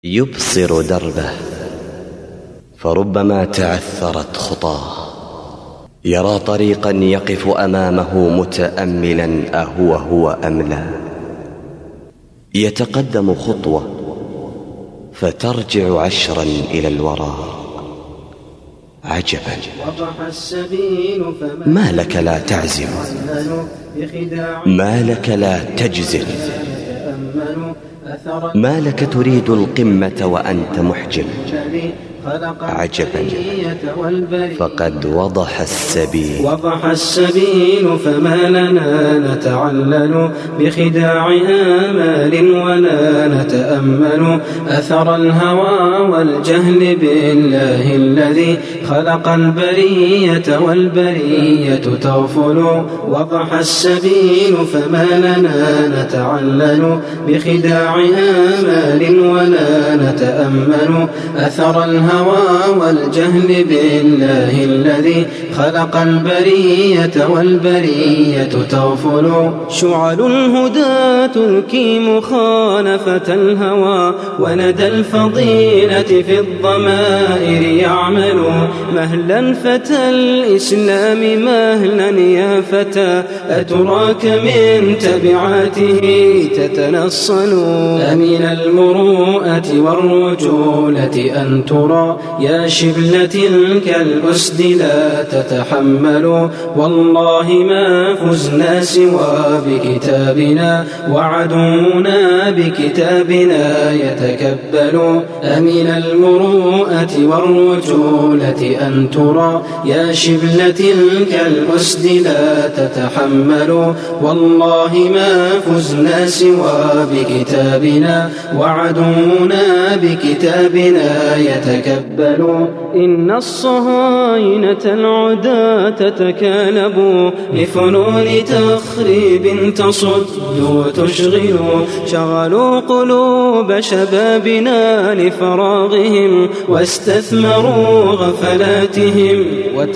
يبصر دربه فربما تعثرت خطاه، يرى طريقا يقف أمامه متأملا أهو أم لا، يتقدم خطوة فترجع 10 إلى الوراء. عجبا، ما لك لا تعزم، ما لك لا تجزم، ما لك تريد القمة وأنت محجم. عجبا، فقد وضح السبيل فما لنا نتعلل بخداع آمال ولا نتأمل أثر الهوى والجهل بالله الذي خلق البرية والبرية تغفل. وضح السبيل فما لنا نتعلل بخداع آمال ولا نتأمل أثر الهوى والجهل بالله الذي خلق البرية والبرية تغفل. شعل الهدى تلكي مخالفة الهوى وندى الفضيلة في الضمائر يعمل. مهلا فتى الإسلام مهلا يا فتى، أتراك من تبعاته تتنصل. أمن المروءة والرجولة أن ترى يا شبل تلك الأسد لا تتحمل. والله ما فزنا سوى بكتابنا وعدونا بكتابنا يتكبل. أمن المروءة والرجولة أن ترى يا شبل تلك الأسد لا تتحمل. والله ما فزنا سوى بكتابنا وعدونا بكتابنا يتكبل. إن الصهاينة العدا تتكالب لفنون تخريب تصد وتشغل. شغلوا قلوب شبابنا لفراغهم واستثمروا غفلاتهم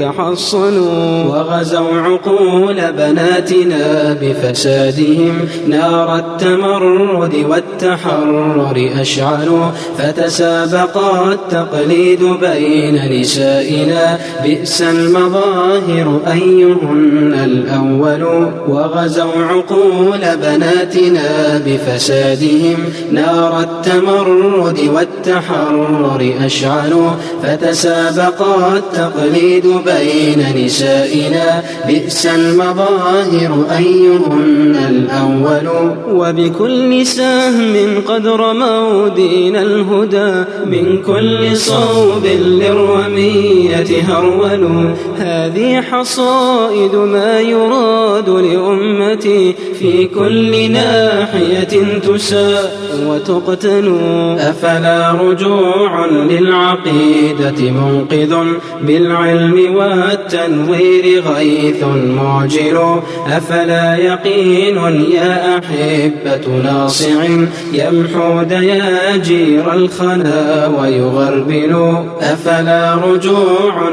وتحصنوا. وغزوا عقول بناتنا بفسادهم نار التمرد والتحرر أشعلوا. فتسابقا التقليد بين نسائنا بئس المظاهر أيهن الأول. وغزوا عقول بناتنا بفسادهم نار التمرد والتحرر أشعلوا. فتسابقا التقليد بين نسائنا بئس المظاهر أيهن الأول. وبكل سهم قد رموا دين الهدى من كل صوب للرمية هرولوا. هذه حصائد ما يراد لأمتي في كل ناحية تساء وتقتل. أفلا رجوع للعقيدة منقذ بالعلم والتنوير غيث معجل. أفلا يقين يا أحبة ناصع يمحو دياجير الخنا ويغربل. أفلا رجوع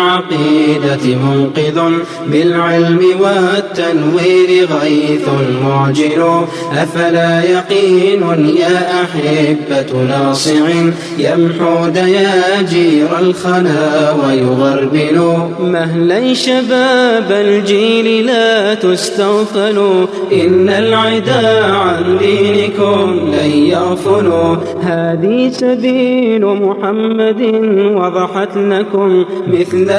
للعقيدة منقذ بالعلم والتنوير غيث معجل. أفلا يقين يا أحبة ناصع يمحو دياجير الخنا ويغربل. مهلا شباب الجيل لا تستغفلوا، إن العدا عن دينكم لن يغفلوا. هذه سبيل محمد وضحت لكم مثل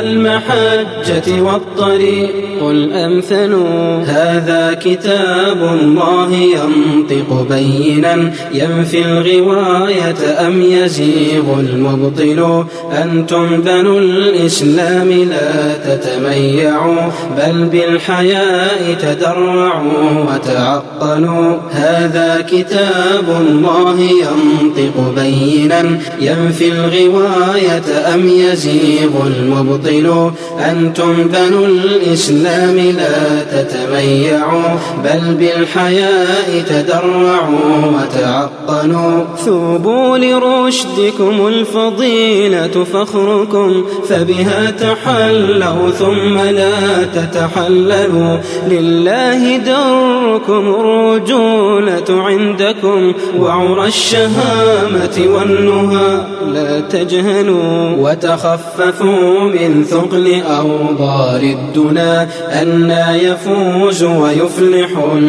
المحجة والطريق الأمثل. هذا كتاب الله ينطق بينا ينفي الغواية أم يزيغ المبطل. أنتم بنو الإسلام لا تتميعوا بل بالحياء تدرعوا وتعقلوا. هذا كتاب الله ينطق بينا ينفي الغواية الغواية أم يزيغ المبطل. أنتم بنو الإسلام لا تتميعوا بل بالحياء تدرعوا وتعقلوا. ثوبوا لرشدكم الفضيلة فخركم فبها تحلوا ثم لا تتحللوا. لله دركم الرجولة عندكم وعرى الشهامة والنهى لا تجهلوا. وتخففوا من ثقل أوضار الدنا أنى يفوز ويفلح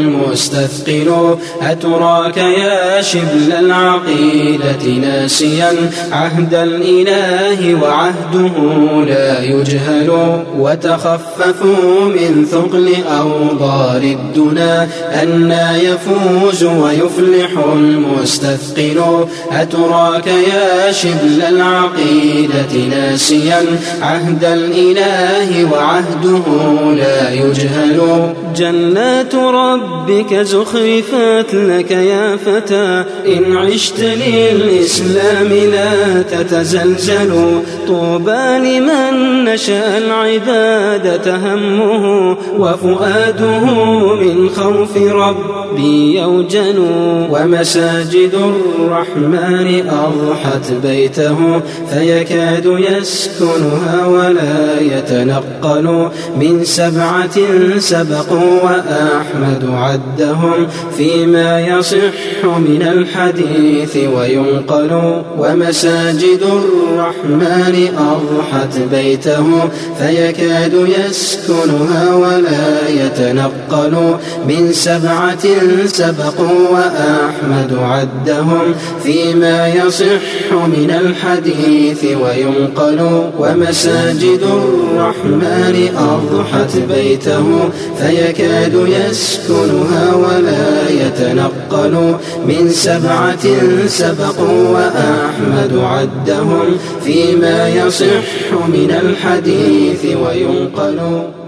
المستثقل. أتراك يا شبل العقيدة ناسيا عهد الإله وعهده لا يجهل. وتخففوا من ثقل أوضار الدنا أنى يفوز ويفلح المستثقل. أتراك يا شبل العقيدة ناسيا عهد الإله وعهده لا يجهل. جنات ربك زخرفت لك يا فتى إن عشت للإسلام لا تتزلزل. طوبى لمن نشأ العبادة همه وفؤاده من خوف ربي يوجل. ومساجد الرحمن أضحت بيته فيكاد يسكنها ولا يتنقل. من 7 سبقوا وأحمد عدهم فيما يصح من الحديث وينقل. ومساجد الرحمن أضحت بيته فيكاد يسكنها ولا يتنقل. من 7 سبقوا وأحمد عدهم فيما يصح من الحديث وينقل. ومساجد الرحمن أضحت بيته فيكاد يسكنها ولا يتنقل. من 7 سبقوا وأحمد عدهم فيما يصح من الحديث وينقل.